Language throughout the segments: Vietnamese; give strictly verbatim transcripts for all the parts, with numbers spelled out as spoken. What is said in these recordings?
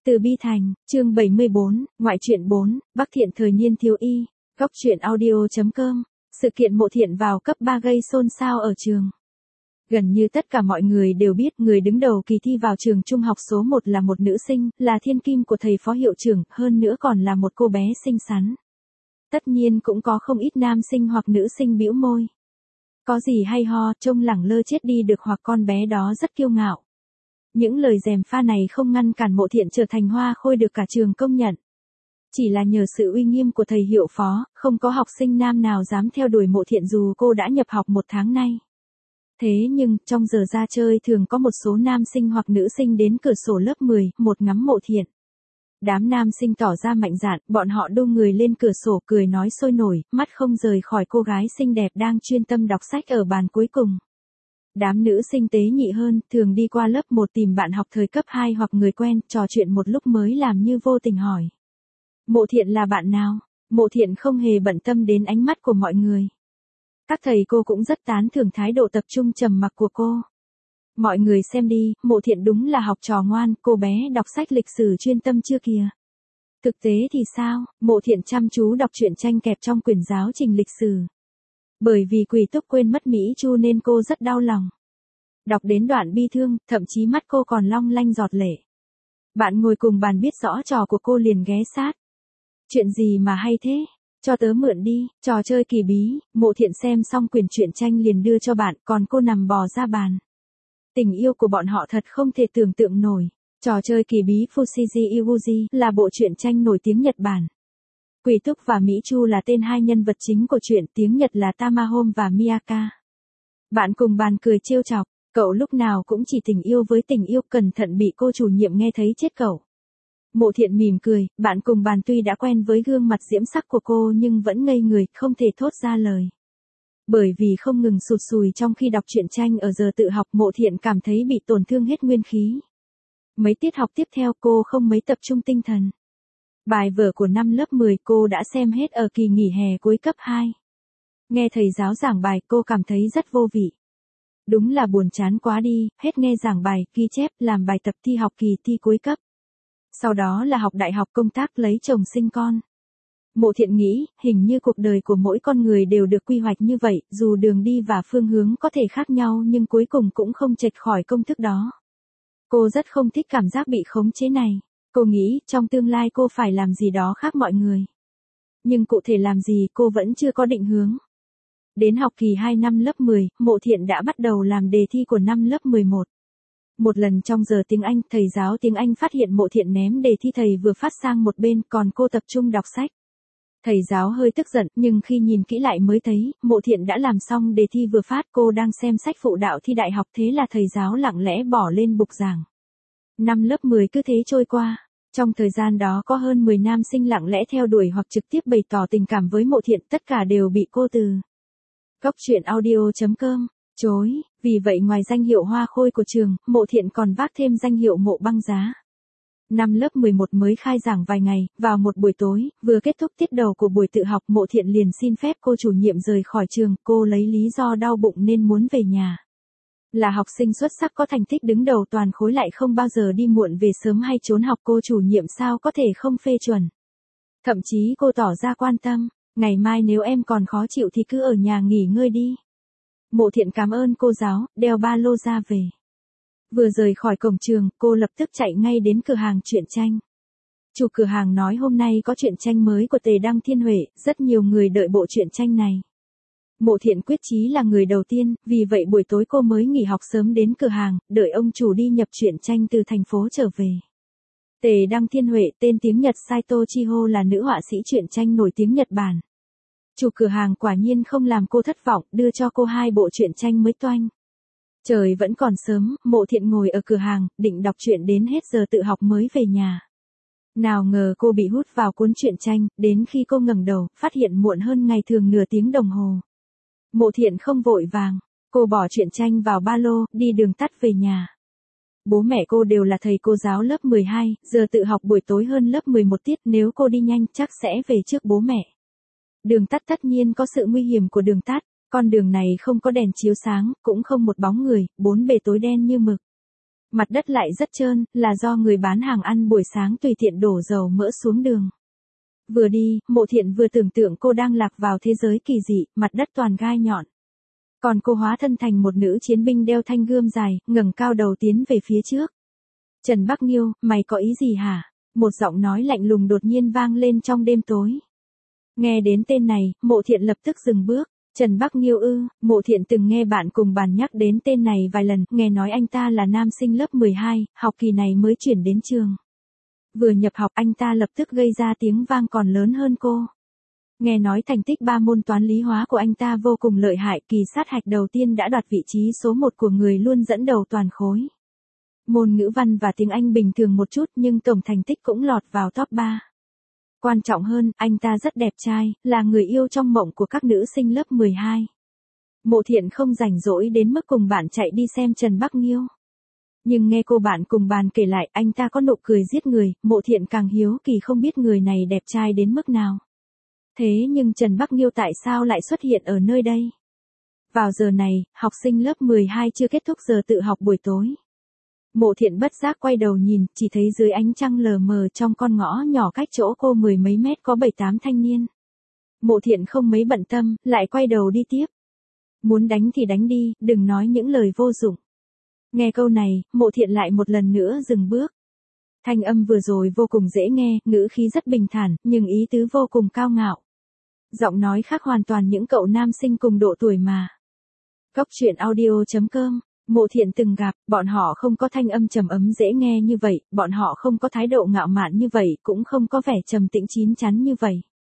Từ Bi Thành, chương bảy mươi bốn, ngoại truyện bốn, Bắc Thiện thời niên thiếu y, góc truyện audio chấm com. Sự kiện Mộ Thiện vào cấp ba gây xôn xao ở trường. Gần như tất cả mọi người đều biết người đứng đầu kỳ thi vào trường trung học số một là một nữ sinh, là thiên kim của thầy phó hiệu trưởng, hơn nữa còn là một cô bé xinh xắn. Tất nhiên cũng có không ít nam sinh hoặc nữ sinh bĩu môi. Có gì hay ho, trông lẳng lơ chết đi được hoặc con bé đó rất kiêu ngạo. Những lời gièm pha này không ngăn cản Mộ Thiện trở thành hoa khôi được cả trường công nhận. Chỉ là nhờ sự uy nghiêm của thầy hiệu phó, không có học sinh nam nào dám theo đuổi Mộ Thiện dù cô đã nhập học một tháng nay. Thế nhưng, trong giờ ra chơi thường có một số nam sinh hoặc nữ sinh đến cửa sổ lớp mười, một ngắm Mộ Thiện. Đám nam sinh tỏ ra mạnh dạn, bọn họ đô người lên cửa sổ cười nói sôi nổi, mắt không rời khỏi cô gái xinh đẹp đang chuyên tâm đọc sách ở bàn cuối cùng. Đám nữ sinh tế nhị hơn, thường đi qua lớp một tìm bạn học thời cấp hai hoặc người quen, trò chuyện một lúc mới làm như vô tình hỏi. Mộ Thiện là bạn nào? Mộ Thiện không hề bận tâm đến ánh mắt của mọi người. Các thầy cô cũng rất tán thưởng thái độ tập trung trầm mặc của cô. Mọi người xem đi, Mộ Thiện đúng là học trò ngoan, cô bé đọc sách lịch sử chuyên tâm chưa kìa. Thực tế thì sao? Mộ Thiện chăm chú đọc truyện tranh kẹp trong quyển giáo trình lịch sử. Bởi vì Quỳ Túc quên mất Mỹ Chu nên cô rất đau lòng. Đọc đến đoạn bi thương, thậm chí mắt cô còn long lanh giọt lệ. Bạn ngồi cùng bàn biết rõ trò của cô liền ghé sát. Chuyện gì mà hay thế? Cho tớ mượn đi, trò chơi kỳ bí. Mộ Thiện xem xong quyển truyện tranh liền đưa cho bạn, còn cô nằm bò ra bàn. Tình yêu của bọn họ thật không thể tưởng tượng nổi. Trò chơi kỳ bí Fushigi Iwuji là bộ truyện tranh nổi tiếng Nhật Bản. Quỳ Túc và Mỹ Chu là tên hai nhân vật chính của truyện, tiếng Nhật là Tamahome và Miyaka. Bạn cùng bàn cười trêu chọc, cậu lúc nào cũng chỉ tình yêu với tình yêu, cẩn thận bị cô chủ nhiệm nghe thấy chết cậu. Mộ Thiện mỉm cười, bạn cùng bàn tuy đã quen với gương mặt diễm sắc của cô nhưng vẫn ngây người, không thể thốt ra lời. Bởi vì không ngừng sụt sùi trong khi đọc truyện tranh ở giờ tự học, Mộ Thiện cảm thấy bị tổn thương hết nguyên khí. Mấy tiết học tiếp theo cô không mấy tập trung tinh thần. Bài vở của năm lớp mười cô đã xem hết ở kỳ nghỉ hè cuối cấp hai. Nghe thầy giáo giảng bài cô cảm thấy rất vô vị. Đúng là buồn chán quá đi, hết nghe giảng bài, ghi chép, làm bài tập thi học kỳ thi cuối cấp. Sau đó là học đại học, công tác, lấy chồng, sinh con. Mộ Thiện nghĩ, hình như cuộc đời của mỗi con người đều được quy hoạch như vậy, dù đường đi và phương hướng có thể khác nhau nhưng cuối cùng cũng không chệch khỏi công thức đó. Cô rất không thích cảm giác bị khống chế này. Cô nghĩ, trong tương lai cô phải làm gì đó khác mọi người. Nhưng cụ thể làm gì cô vẫn chưa có định hướng. Đến học kỳ hai năm lớp mười, Mộ Thiện đã bắt đầu làm đề thi của năm lớp mười một. Một lần trong giờ tiếng Anh, thầy giáo tiếng Anh phát hiện Mộ Thiện ném đề thi thầy vừa phát sang một bên, còn cô tập trung đọc sách. Thầy giáo hơi tức giận, nhưng khi nhìn kỹ lại mới thấy, Mộ Thiện đã làm xong đề thi vừa phát, cô đang xem sách phụ đạo thi đại học, thế là thầy giáo lặng lẽ bỏ lên bục giảng. Năm lớp mười cứ thế trôi qua. Trong thời gian đó có hơn mười nam sinh lặng lẽ theo đuổi hoặc trực tiếp bày tỏ tình cảm với Mộ Thiện, tất cả đều bị cô từ góc truyện audio chấm com chối, vì vậy ngoài danh hiệu hoa khôi của trường, Mộ Thiện còn vác thêm danh hiệu Mộ Băng Giá. Năm lớp mười một mới khai giảng vài ngày, vào một buổi tối, vừa kết thúc tiết đầu của buổi tự học, Mộ Thiện liền xin phép cô chủ nhiệm rời khỏi trường, cô lấy lý do đau bụng nên muốn về nhà. Là học sinh xuất sắc có thành tích đứng đầu toàn khối lại không bao giờ đi muộn về sớm hay trốn học, cô chủ nhiệm sao có thể không phê chuẩn. Thậm chí cô tỏ ra quan tâm, ngày mai nếu em còn khó chịu thì cứ ở nhà nghỉ ngơi đi. Mộ Thiện cảm ơn cô giáo, đeo ba lô ra về. Vừa rời khỏi cổng trường, cô lập tức chạy ngay đến cửa hàng truyện tranh. Chủ cửa hàng nói hôm nay có truyện tranh mới của Tề Đăng Thiên Huệ, rất nhiều người đợi bộ truyện tranh này. Mộ Thiện quyết chí là người đầu tiên, vì vậy buổi tối cô mới nghỉ học sớm đến cửa hàng, đợi ông chủ đi nhập truyện tranh từ thành phố trở về. Tề Đăng Thiên Huệ, tên tiếng Nhật Saito Chiho, là nữ họa sĩ truyện tranh nổi tiếng Nhật Bản. Chủ cửa hàng quả nhiên không làm cô thất vọng, đưa cho cô hai bộ truyện tranh mới toanh. Trời vẫn còn sớm, Mộ Thiện ngồi ở cửa hàng, định đọc truyện đến hết giờ tự học mới về nhà. Nào ngờ cô bị hút vào cuốn truyện tranh, đến khi cô ngẩng đầu, phát hiện muộn hơn ngày thường nửa tiếng đồng hồ. Mộ Thiện không vội vàng, cô bỏ truyện tranh vào ba lô, đi đường tắt về nhà. Bố mẹ cô đều là thầy cô giáo lớp mười hai, giờ tự học buổi tối hơn lớp mười một tiết, nếu cô đi nhanh chắc sẽ về trước bố mẹ. Đường tắt tất nhiên có sự nguy hiểm của đường tắt, con đường này không có đèn chiếu sáng, cũng không một bóng người, bốn bề tối đen như mực. Mặt đất lại rất trơn, là do người bán hàng ăn buổi sáng tùy tiện đổ dầu mỡ xuống đường. Vừa đi, Mộ Thiện vừa tưởng tượng cô đang lạc vào thế giới kỳ dị, mặt đất toàn gai nhọn. Còn cô hóa thân thành một nữ chiến binh đeo thanh gươm dài, ngẩng cao đầu tiến về phía trước. Trần Bắc Nghiêu, mày có ý gì hả? Một giọng nói lạnh lùng đột nhiên vang lên trong đêm tối. Nghe đến tên này, Mộ Thiện lập tức dừng bước. Trần Bắc Nghiêu ư? Mộ Thiện từng nghe bạn cùng bàn nhắc đến tên này vài lần, nghe nói anh ta là nam sinh lớp mười hai, học kỳ này mới chuyển đến trường. Vừa nhập học anh ta lập tức gây ra tiếng vang còn lớn hơn cô. Nghe nói thành tích ba môn toán lý hóa của anh ta vô cùng lợi hại, kỳ sát hạch đầu tiên đã đoạt vị trí số một của người luôn dẫn đầu toàn khối. Môn ngữ văn và tiếng Anh bình thường một chút nhưng tổng thành tích cũng lọt vào top ba. Quan trọng hơn, anh ta rất đẹp trai, là người yêu trong mộng của các nữ sinh lớp mười hai. Mộ Thiện không rảnh rỗi đến mức cùng bạn chạy đi xem Trần Bắc Nghiêu. Nhưng nghe cô bạn cùng bàn kể lại anh ta có nụ cười giết người, Mộ Thiện càng hiếu kỳ không biết người này đẹp trai đến mức nào. Thế nhưng Trần Bắc Nghiêu tại sao lại xuất hiện ở nơi đây? Vào giờ này, học sinh lớp mười hai chưa kết thúc giờ tự học buổi tối. Mộ Thiện bất giác quay đầu nhìn, chỉ thấy dưới ánh trăng lờ mờ trong con ngõ nhỏ cách chỗ cô mười mấy mét có bảy tám thanh niên. Mộ Thiện không mấy bận tâm, lại quay đầu đi tiếp. Muốn đánh thì đánh đi, đừng nói những lời vô dụng. Nghe câu này, Mộ Thiện lại một lần nữa dừng bước. Thanh âm vừa rồi vô cùng dễ nghe, ngữ khí rất bình thản, nhưng ý tứ vô cùng cao ngạo. Giọng nói khác hoàn toàn những cậu nam sinh cùng độ tuổi mà. Cóc truyện audio chấm com. Mộ Thiện từng gặp, bọn họ không có thanh âm trầm ấm dễ nghe như vậy, bọn họ không có thái độ ngạo mạn như vậy, cũng không có vẻ trầm tĩnh chín chắn như vậy.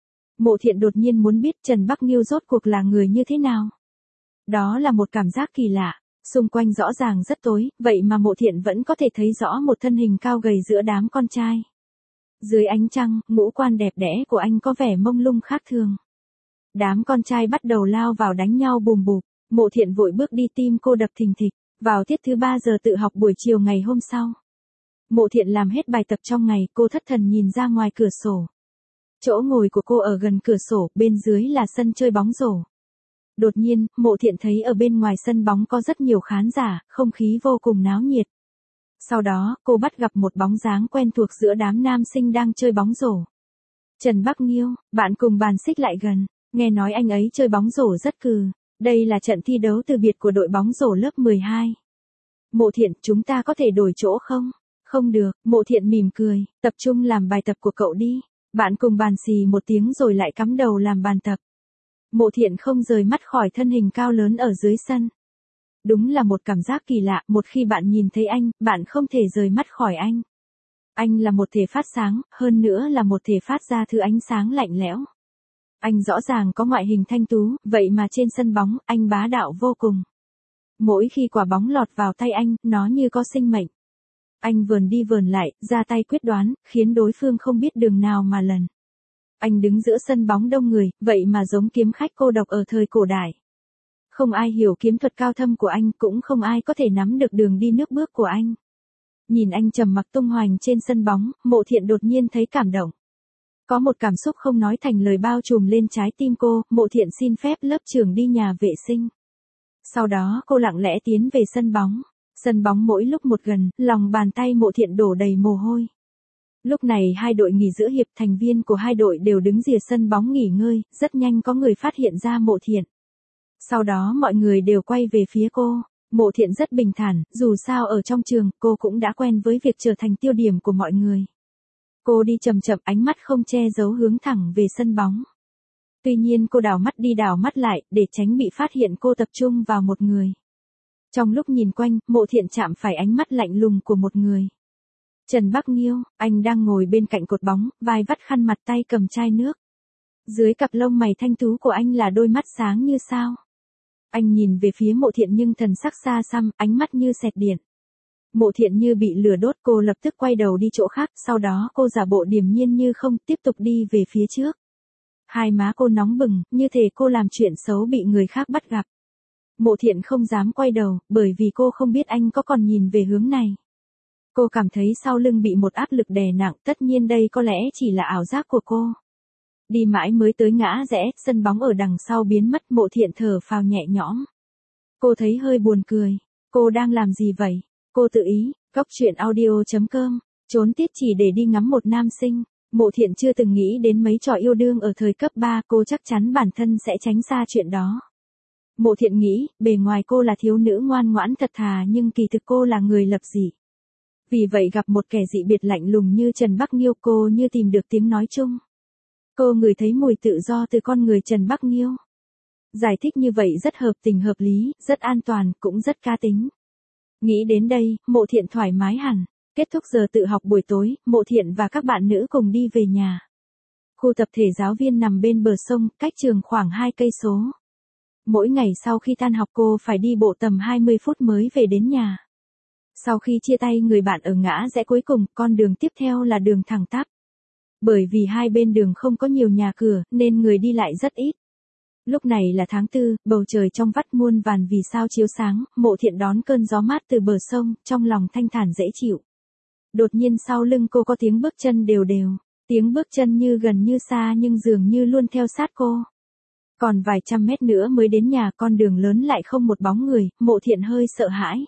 Mộ Thiện đột nhiên muốn biết Trần Bắc Nghiêu rốt cuộc là người như thế nào. Đó là một cảm giác kỳ lạ, xung quanh rõ ràng rất tối, vậy mà Mộ Thiện vẫn có thể thấy rõ một thân hình cao gầy giữa đám con trai. Dưới ánh trăng, ngũ quan đẹp đẽ của anh có vẻ mông lung khác thường. Đám con trai bắt đầu lao vào đánh nhau bùm bụp. Mộ Thiện vội bước đi tim cô đập thình thịch, vào tiết thứ ba giờ tự học buổi chiều ngày hôm sau. Mộ Thiện làm hết bài tập trong ngày, cô thất thần nhìn ra ngoài cửa sổ. Chỗ ngồi của cô ở gần cửa sổ, bên dưới là sân chơi bóng rổ. Đột nhiên, Mộ Thiện thấy ở bên ngoài sân bóng có rất nhiều khán giả, không khí vô cùng náo nhiệt. Sau đó, cô bắt gặp một bóng dáng quen thuộc giữa đám nam sinh đang chơi bóng rổ. Trần Bắc Nghiêu, bạn cùng bàn xích lại gần, nghe nói anh ấy chơi bóng rổ rất cừ. Đây là trận thi đấu từ biệt của đội bóng rổ lớp mười hai. Mộ Thiện, chúng ta có thể đổi chỗ không? Không được, Mộ Thiện mỉm cười, tập trung làm bài tập của cậu đi. Bạn cùng bàn xì một tiếng rồi lại cắm đầu làm bàn tập. Mộ Thiện không rời mắt khỏi thân hình cao lớn ở dưới sân. Đúng là một cảm giác kỳ lạ, một khi bạn nhìn thấy anh, bạn không thể rời mắt khỏi anh. Anh là một thể phát sáng, hơn nữa là một thể phát ra thứ ánh sáng lạnh lẽo. Anh rõ ràng có ngoại hình thanh tú, vậy mà trên sân bóng, anh bá đạo vô cùng. Mỗi khi quả bóng lọt vào tay anh, nó như có sinh mệnh. Anh vườn đi vườn lại, ra tay quyết đoán, khiến đối phương không biết đường nào mà lần. Anh đứng giữa sân bóng đông người, vậy mà giống kiếm khách cô độc ở thời cổ đại. Không ai hiểu kiếm thuật cao thâm của anh, cũng không ai có thể nắm được đường đi nước bước của anh. Nhìn anh trầm mặc tung hoành trên sân bóng, Mộ Thiện đột nhiên thấy cảm động. Có một cảm xúc không nói thành lời bao trùm lên trái tim cô, Mộ Thiện xin phép lớp trưởng đi nhà vệ sinh. Sau đó cô lặng lẽ tiến về sân bóng. Sân bóng mỗi lúc một gần, lòng bàn tay Mộ Thiện đổ đầy mồ hôi. Lúc này hai đội nghỉ giữa hiệp, thành viên của hai đội đều đứng rìa sân bóng nghỉ ngơi, rất nhanh có người phát hiện ra Mộ Thiện. Sau đó mọi người đều quay về phía cô. Mộ Thiện rất bình thản, dù sao ở trong trường, cô cũng đã quen với việc trở thành tiêu điểm của mọi người. Cô đi chậm chậm, ánh mắt không che giấu hướng thẳng về sân bóng. Tuy nhiên cô đảo mắt đi đảo mắt lại, để tránh bị phát hiện cô tập trung vào một người. Trong lúc nhìn quanh, Mộ Thiện chạm phải ánh mắt lạnh lùng của một người. Trần Bắc Nghiêu, anh đang ngồi bên cạnh cột bóng, vai vắt khăn mặt tay cầm chai nước. Dưới cặp lông mày thanh tú của anh là đôi mắt sáng như sao. Anh nhìn về phía Mộ Thiện nhưng thần sắc xa xăm, ánh mắt như xẹt điện. Mộ Thiện như bị lửa đốt, cô lập tức quay đầu đi chỗ khác, sau đó cô giả bộ điềm nhiên như không, tiếp tục đi về phía trước. Hai má cô nóng bừng, như thể cô làm chuyện xấu bị người khác bắt gặp. Mộ Thiện không dám quay đầu, bởi vì cô không biết anh có còn nhìn về hướng này. Cô cảm thấy sau lưng bị một áp lực đè nặng, tất nhiên đây có lẽ chỉ là ảo giác của cô. Đi mãi mới tới ngã rẽ, sân bóng ở đằng sau biến mất, Mộ Thiện thở phào nhẹ nhõm. Cô thấy hơi buồn cười. Cô đang làm gì vậy? Cô tự ý, Cóc truyện audio chấm com, trốn tiết chỉ để đi ngắm một nam sinh. Mộ Thiện chưa từng nghĩ đến mấy trò yêu đương ở thời cấp ba, cô chắc chắn bản thân sẽ tránh xa chuyện đó. Mộ Thiện nghĩ, bề ngoài cô là thiếu nữ ngoan ngoãn thật thà nhưng kỳ thực cô là người lập dị. Vì vậy gặp một kẻ dị biệt lạnh lùng như Trần Bắc Nghiêu, cô như tìm được tiếng nói chung. Cô ngửi thấy mùi tự do từ con người Trần Bắc Nghiêu. Giải thích như vậy rất hợp tình hợp lý, rất an toàn, cũng rất cá tính. Nghĩ đến đây, Mộ Thiện thoải mái hẳn. Kết thúc giờ tự học buổi tối, Mộ Thiện và các bạn nữ cùng đi về nhà. Khu tập thể giáo viên nằm bên bờ sông, cách trường khoảng hai cây số. Mỗi ngày sau khi tan học cô phải đi bộ tầm hai mươi phút mới về đến nhà. Sau khi chia tay người bạn ở ngã rẽ cuối cùng, con đường tiếp theo là đường thẳng tắp. Bởi vì hai bên đường không có nhiều nhà cửa, nên người đi lại rất ít. Lúc này là tháng tư, bầu trời trong vắt muôn vàn vì sao chiếu sáng, Mộ Thiện đón cơn gió mát từ bờ sông, trong lòng thanh thản dễ chịu. Đột nhiên sau lưng cô có tiếng bước chân đều đều, tiếng bước chân như gần như xa nhưng dường như luôn theo sát cô. Còn vài trăm mét nữa mới đến nhà, con đường lớn lại không một bóng người, Mộ Thiện hơi sợ hãi.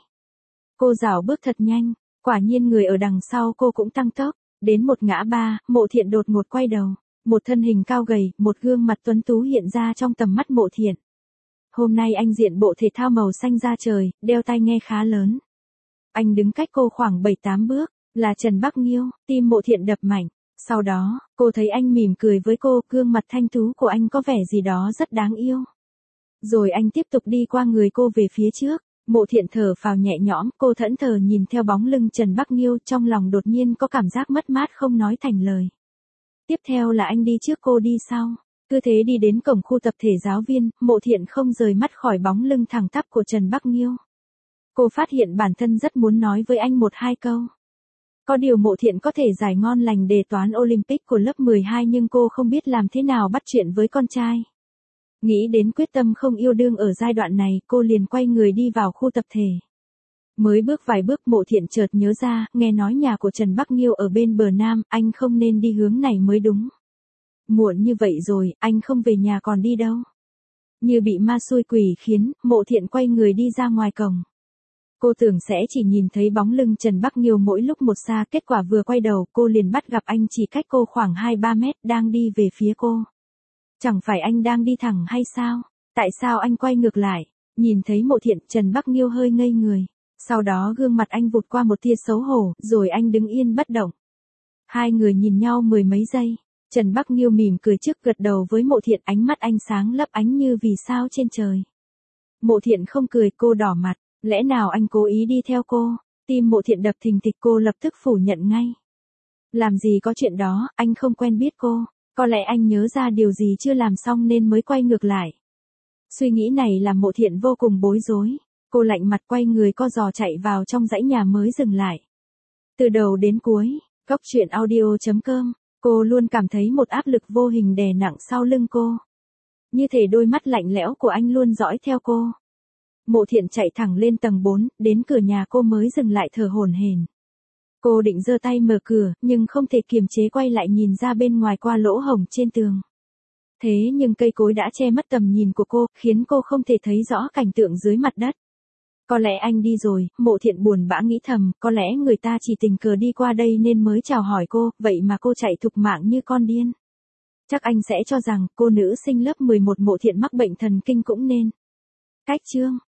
Cô rảo bước thật nhanh, quả nhiên người ở đằng sau cô cũng tăng tốc. Đến một ngã ba, Mộ Thiện đột ngột quay đầu. Một thân hình cao gầy, một gương mặt tuấn tú hiện ra trong tầm mắt Mộ Thiện. Hôm nay anh diện bộ thể thao màu xanh da trời, đeo tai nghe khá lớn. Anh đứng cách cô khoảng bảy tám bước, là Trần Bắc Nghiêu, tim Mộ Thiện đập mạnh. Sau đó, cô thấy anh mỉm cười với cô, gương mặt thanh tú của anh có vẻ gì đó rất đáng yêu. Rồi anh tiếp tục đi qua người cô về phía trước. Mộ Thiện thở phào nhẹ nhõm, cô thẫn thờ nhìn theo bóng lưng Trần Bắc Nghiêu, trong lòng đột nhiên có cảm giác mất mát không nói thành lời. Tiếp theo là anh đi trước cô đi sau. Cứ thế đi đến cổng khu tập thể giáo viên, Mộ Thiện không rời mắt khỏi bóng lưng thẳng tắp của Trần Bắc Nghiêu. Cô phát hiện bản thân rất muốn nói với anh một hai câu. Có điều Mộ Thiện có thể giải ngon lành đề toán Olympic của lớp mười hai nhưng cô không biết làm thế nào bắt chuyện với con trai. Nghĩ đến quyết tâm không yêu đương ở giai đoạn này, cô liền quay người đi vào khu tập thể. Mới bước vài bước Mộ Thiện chợt nhớ ra, nghe nói nhà của Trần Bắc Nghiêu ở bên bờ nam, anh không nên đi hướng này mới đúng. Muộn như vậy rồi, anh không về nhà còn đi đâu. Như bị ma xui quỷ khiến, Mộ Thiện quay người đi ra ngoài cổng. Cô tưởng sẽ chỉ nhìn thấy bóng lưng Trần Bắc Nghiêu mỗi lúc một xa, kết quả vừa quay đầu cô liền bắt gặp anh chỉ cách cô khoảng hai ba mét đang đi về phía cô. Chẳng phải anh đang đi thẳng hay sao? Tại sao anh quay ngược lại? Nhìn thấy Mộ Thiện, Trần Bắc Nghiêu hơi ngây người. Sau đó gương mặt anh vụt qua một tia xấu hổ, rồi anh đứng yên bất động. Hai người nhìn nhau mười mấy giây. Trần Bắc Nghiêu mỉm cười trước gật đầu với Mộ Thiện, ánh mắt anh sáng lấp ánh như vì sao trên trời. Mộ Thiện không cười, cô đỏ mặt. Lẽ nào anh cố ý đi theo cô? Tim Mộ Thiện đập thình thịch, cô lập tức phủ nhận ngay. Làm gì có chuyện đó, anh không quen biết cô. Có lẽ anh nhớ ra điều gì chưa làm xong nên mới quay ngược lại. Suy nghĩ này làm Mộ Thiện vô cùng bối rối. Cô lạnh mặt quay người co giò chạy vào trong dãy nhà mới dừng lại. Từ đầu đến cuối, Cóc truyện audio chấm com, cô luôn cảm thấy một áp lực vô hình đè nặng sau lưng cô. Như thể đôi mắt lạnh lẽo của anh luôn dõi theo cô. Mộ Thiện chạy thẳng lên tầng bốn, đến cửa nhà cô mới dừng lại thở hổn hển. Cô định giơ tay mở cửa, nhưng không thể kiềm chế quay lại nhìn ra bên ngoài qua lỗ hổng trên tường. Thế nhưng cây cối đã che mất tầm nhìn của cô, khiến cô không thể thấy rõ cảnh tượng dưới mặt đất. Có lẽ anh đi rồi, Mộ Thiện buồn bã nghĩ thầm, có lẽ người ta chỉ tình cờ đi qua đây nên mới chào hỏi cô, vậy mà cô chạy thục mạng như con điên. Chắc anh sẽ cho rằng cô nữ sinh lớp mười một Mộ Thiện mắc bệnh thần kinh cũng nên. Cách chương